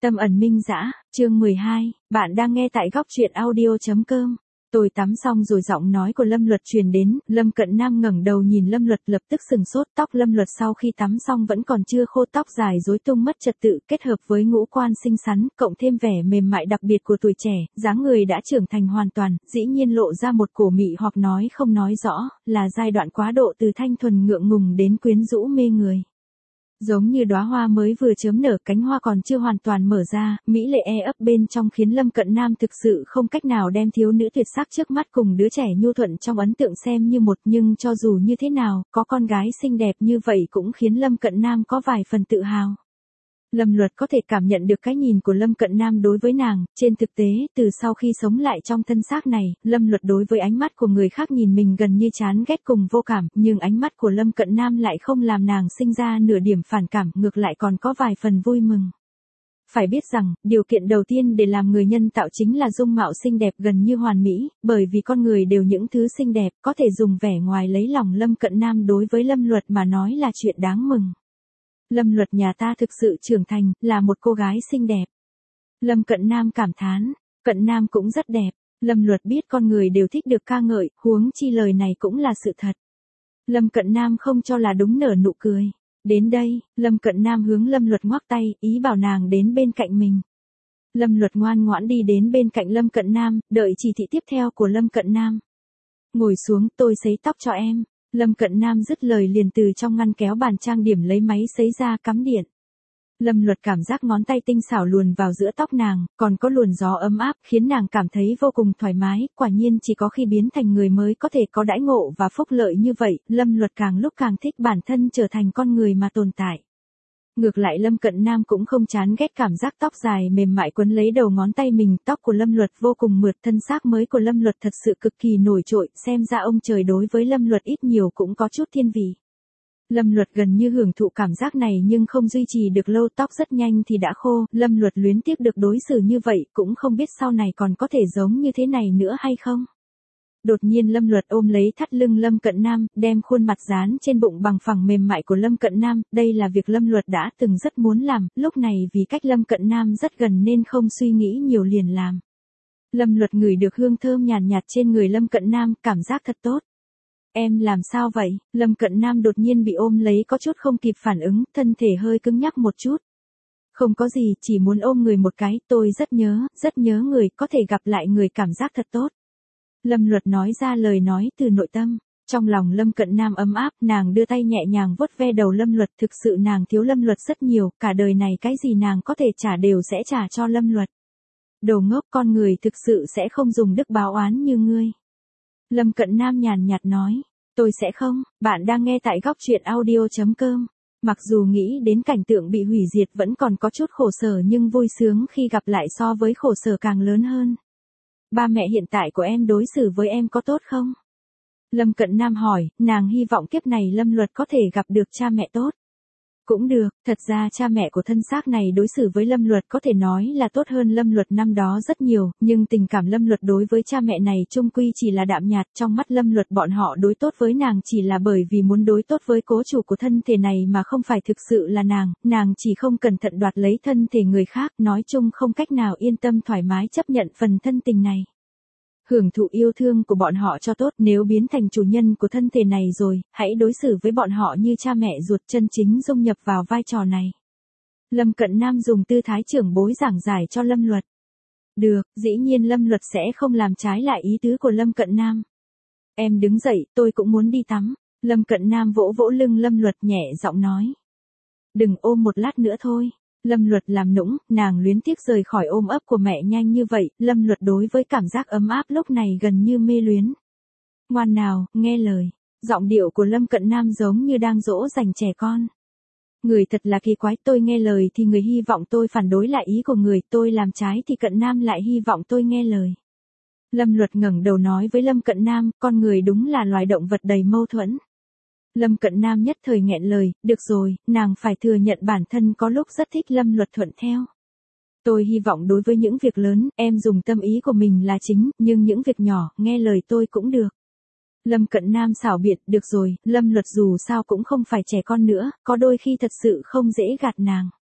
Tâm ẩn minh dã, chương 12, bạn đang nghe tại góc truyện audio.com. Tôi tắm xong rồi giọng nói của Lâm Luật truyền đến, Lâm Cận Nam ngẩng đầu nhìn Lâm Luật lập tức sừng sốt, tóc Lâm Luật sau khi tắm xong vẫn còn chưa khô, tóc dài rối tung mất trật tự, kết hợp với ngũ quan xinh xắn, cộng thêm vẻ mềm mại đặc biệt của tuổi trẻ, dáng người đã trưởng thành hoàn toàn, dĩ nhiên lộ ra một cổ mị hoặc nói không nói rõ, là giai đoạn quá độ từ thanh thuần ngượng ngùng đến quyến rũ mê người. Giống như đóa hoa mới vừa chớm nở, cánh hoa còn chưa hoàn toàn mở ra, mỹ lệ ấp bên trong khiến Lâm Cận Nam thực sự không cách nào đem thiếu nữ tuyệt sắc trước mắt cùng đứa trẻ nhu thuận trong ấn tượng xem như một, nhưng cho dù như thế nào, có con gái xinh đẹp như vậy cũng khiến Lâm Cận Nam có vài phần tự hào. Lâm Luật có thể cảm nhận được cái nhìn của Lâm Cận Nam đối với nàng, trên thực tế, từ sau khi sống lại trong thân xác này, Lâm Luật đối với ánh mắt của người khác nhìn mình gần như chán ghét cùng vô cảm, nhưng ánh mắt của Lâm Cận Nam lại không làm nàng sinh ra nửa điểm phản cảm, ngược lại còn có vài phần vui mừng. Phải biết rằng, điều kiện đầu tiên để làm người nhân tạo chính là dung mạo xinh đẹp gần như hoàn mỹ, bởi vì con người đều những thứ xinh đẹp, có thể dùng vẻ ngoài lấy lòng Lâm Cận Nam đối với Lâm Luật mà nói là chuyện đáng mừng. Lâm Luật nhà ta thực sự trưởng thành, là một cô gái xinh đẹp. Lâm Cận Nam cảm thán, Cận Nam cũng rất đẹp. Lâm Luật biết con người đều thích được ca ngợi, huống chi lời này cũng là sự thật. Lâm Cận Nam không cho là đúng, nở nụ cười. Đến đây, Lâm Cận Nam hướng Lâm Luật ngoắc tay, ý bảo nàng đến bên cạnh mình. Lâm Luật ngoan ngoãn đi đến bên cạnh Lâm Cận Nam, đợi chỉ thị tiếp theo của Lâm Cận Nam. Ngồi xuống, tôi sấy tóc cho em. Lâm Cận Nam dứt lời liền từ trong ngăn kéo bàn trang điểm lấy máy sấy ra cắm điện. Lâm Luật cảm giác ngón tay tinh xảo luồn vào giữa tóc nàng, còn có luồn gió ấm áp khiến nàng cảm thấy vô cùng thoải mái, quả nhiên chỉ có khi biến thành người mới có thể có đãi ngộ và phúc lợi như vậy, Lâm Luật càng lúc càng thích bản thân trở thành con người mà tồn tại. Ngược lại Lâm Cận Nam cũng không chán ghét cảm giác tóc dài mềm mại quấn lấy đầu ngón tay mình, tóc của Lâm Luật vô cùng mượt, thân xác mới của Lâm Luật thật sự cực kỳ nổi trội, xem ra ông trời đối với Lâm Luật ít nhiều cũng có chút thiên vị. Lâm Luật gần như hưởng thụ cảm giác này nhưng không duy trì được lâu, tóc rất nhanh thì đã khô, Lâm Luật luyến tiếc được đối xử như vậy, cũng không biết sau này còn có thể giống như thế này nữa hay không. Đột nhiên Lâm Luật ôm lấy thắt lưng Lâm Cận Nam, đem khuôn mặt dán trên bụng bằng phẳng mềm mại của Lâm Cận Nam, đây là việc Lâm Luật đã từng rất muốn làm, lúc này vì cách Lâm Cận Nam rất gần nên không suy nghĩ nhiều liền làm. Lâm Luật ngửi được hương thơm nhàn nhạt trên người Lâm Cận Nam, cảm giác thật tốt. Em làm sao vậy? Lâm Cận Nam đột nhiên bị ôm lấy có chút không kịp phản ứng, thân thể hơi cứng nhắc một chút. Không có gì, chỉ muốn ôm người một cái, tôi rất nhớ người, có thể gặp lại người cảm giác thật tốt. Lâm Luật nói ra lời nói từ nội tâm, trong lòng Lâm Cận Nam ấm áp, nàng đưa tay nhẹ nhàng vuốt ve đầu Lâm Luật, thực sự nàng thiếu Lâm Luật rất nhiều, cả đời này cái gì nàng có thể trả đều sẽ trả cho Lâm Luật. Đồ ngốc, con người thực sự sẽ không dùng đức báo oán như ngươi. Lâm Cận Nam nhàn nhạt nói, tôi sẽ không, bạn đang nghe tại góc truyện audio.com. Mặc dù nghĩ đến cảnh tượng bị hủy diệt vẫn còn có chút khổ sở nhưng vui sướng khi gặp lại so với khổ sở càng lớn hơn. Ba mẹ hiện tại của em đối xử với em có tốt không? Lâm Cận Nam hỏi, nàng hy vọng kiếp này Lâm Luật có thể gặp được cha mẹ tốt. Cũng được, thật ra cha mẹ của thân xác này đối xử với Lâm Luật có thể nói là tốt hơn Lâm Luật năm đó rất nhiều, nhưng tình cảm Lâm Luật đối với cha mẹ này chung quy chỉ là đạm nhạt, trong mắt Lâm Luật bọn họ đối tốt với nàng chỉ là bởi vì muốn đối tốt với cố chủ của thân thể này mà không phải thực sự là nàng chỉ không cẩn thận đoạt lấy thân thể người khác, nói chung không cách nào yên tâm thoải mái chấp nhận phần thân tình này. Hưởng thụ yêu thương của bọn họ cho tốt, nếu biến thành chủ nhân của thân thể này rồi, hãy đối xử với bọn họ như cha mẹ ruột, chân chính dung nhập vào vai trò này. Lâm Cận Nam dùng tư thái trưởng bối giảng giải cho Lâm Luật. Được, dĩ nhiên Lâm Luật sẽ không làm trái lại ý tứ của Lâm Cận Nam. Em đứng dậy, tôi cũng muốn đi tắm. Lâm Cận Nam vỗ vỗ lưng Lâm Luật nhẹ giọng nói. Đừng ôm một lát nữa thôi. Lâm Luật làm nũng, nàng luyến tiếc rời khỏi ôm ấp của mẹ nhanh như vậy, Lâm Luật đối với cảm giác ấm áp lúc này gần như mê luyến. Ngoan nào, nghe lời. Giọng điệu của Lâm Cận Nam giống như đang dỗ dành trẻ con. Người thật là kỳ quái, tôi nghe lời thì người hy vọng tôi phản đối lại ý của người, tôi làm trái thì Cận Nam lại hy vọng tôi nghe lời. Lâm Luật ngẩng đầu nói với Lâm Cận Nam, con người đúng là loài động vật đầy mâu thuẫn. Lâm Cận Nam nhất thời nghẹn lời, được rồi, nàng phải thừa nhận bản thân có lúc rất thích Lâm Luật thuận theo. Tôi hy vọng đối với những việc lớn, em dùng tâm ý của mình là chính, nhưng những việc nhỏ, nghe lời tôi cũng được. Lâm Cận Nam xảo biện, được rồi, Lâm Luật dù sao cũng không phải trẻ con nữa, có đôi khi thật sự không dễ gạt nàng.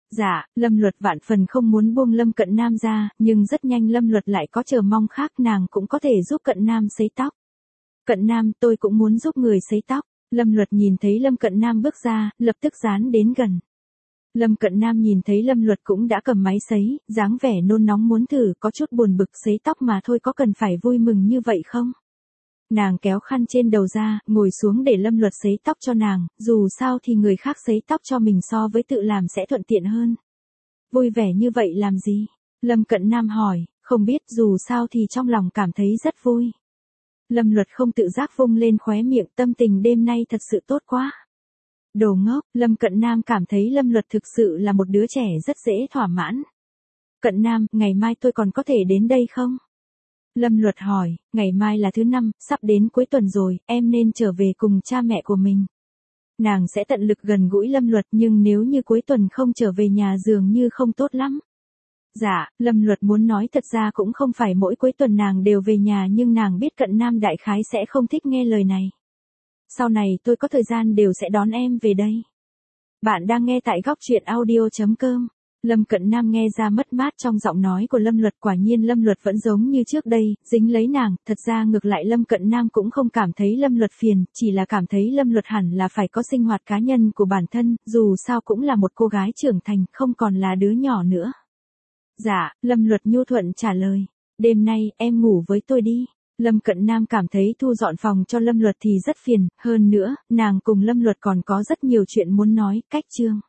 Dạ, Lâm Luật vạn phần không muốn buông Lâm Cận Nam ra, nhưng rất nhanh Lâm Luật lại có chờ mong khác, nàng cũng có thể giúp Cận Nam sấy tóc. Cận Nam, tôi cũng muốn giúp người sấy tóc. Lâm Luật nhìn thấy Lâm Cận Nam bước ra, lập tức dán đến gần. Lâm Cận Nam nhìn thấy Lâm Luật cũng đã cầm máy sấy, dáng vẻ nôn nóng muốn thử, có chút buồn bực, sấy tóc mà thôi, có cần phải vui mừng như vậy không? Nàng kéo khăn trên đầu ra, ngồi xuống để Lâm Luật sấy tóc cho nàng, dù sao thì người khác sấy tóc cho mình so với tự làm sẽ thuận tiện hơn. Vui vẻ như vậy làm gì? Lâm Cận Nam hỏi, không biết, dù sao thì trong lòng cảm thấy rất vui. Lâm Luật không tự giác vung lên khóe miệng, tâm tình đêm nay thật sự tốt quá. Đồ ngốc, Lâm Cận Nam cảm thấy Lâm Luật thực sự là một đứa trẻ rất dễ thỏa mãn. Cận Nam, ngày mai tôi còn có thể đến đây không? Lâm Luật hỏi, ngày mai là thứ năm, sắp đến cuối tuần rồi, em nên trở về cùng cha mẹ của mình. Nàng sẽ tận lực gần gũi Lâm Luật, nhưng nếu như cuối tuần không trở về nhà dường như không tốt lắm. Dạ, Lâm Luật muốn nói thật ra cũng không phải mỗi cuối tuần nàng đều về nhà, nhưng nàng biết Cận Nam đại khái sẽ không thích nghe lời này. Sau này tôi có thời gian đều sẽ đón em về đây. Bạn đang nghe tại Góc Truyện Audio.com. Lâm Cận Nam nghe ra mất mát trong giọng nói của Lâm Luật, quả nhiên Lâm Luật vẫn giống như trước đây, dính lấy nàng, thật ra ngược lại Lâm Cận Nam cũng không cảm thấy Lâm Luật phiền, chỉ là cảm thấy Lâm Luật hẳn là phải có sinh hoạt cá nhân của bản thân, dù sao cũng là một cô gái trưởng thành, không còn là đứa nhỏ nữa. Dạ, Lâm Luật nhu thuận trả lời, đêm nay em ngủ với tôi đi. Lâm Cận Nam cảm thấy thu dọn phòng cho Lâm Luật thì rất phiền, hơn nữa, nàng cùng Lâm Luật còn có rất nhiều chuyện muốn nói, cách chương.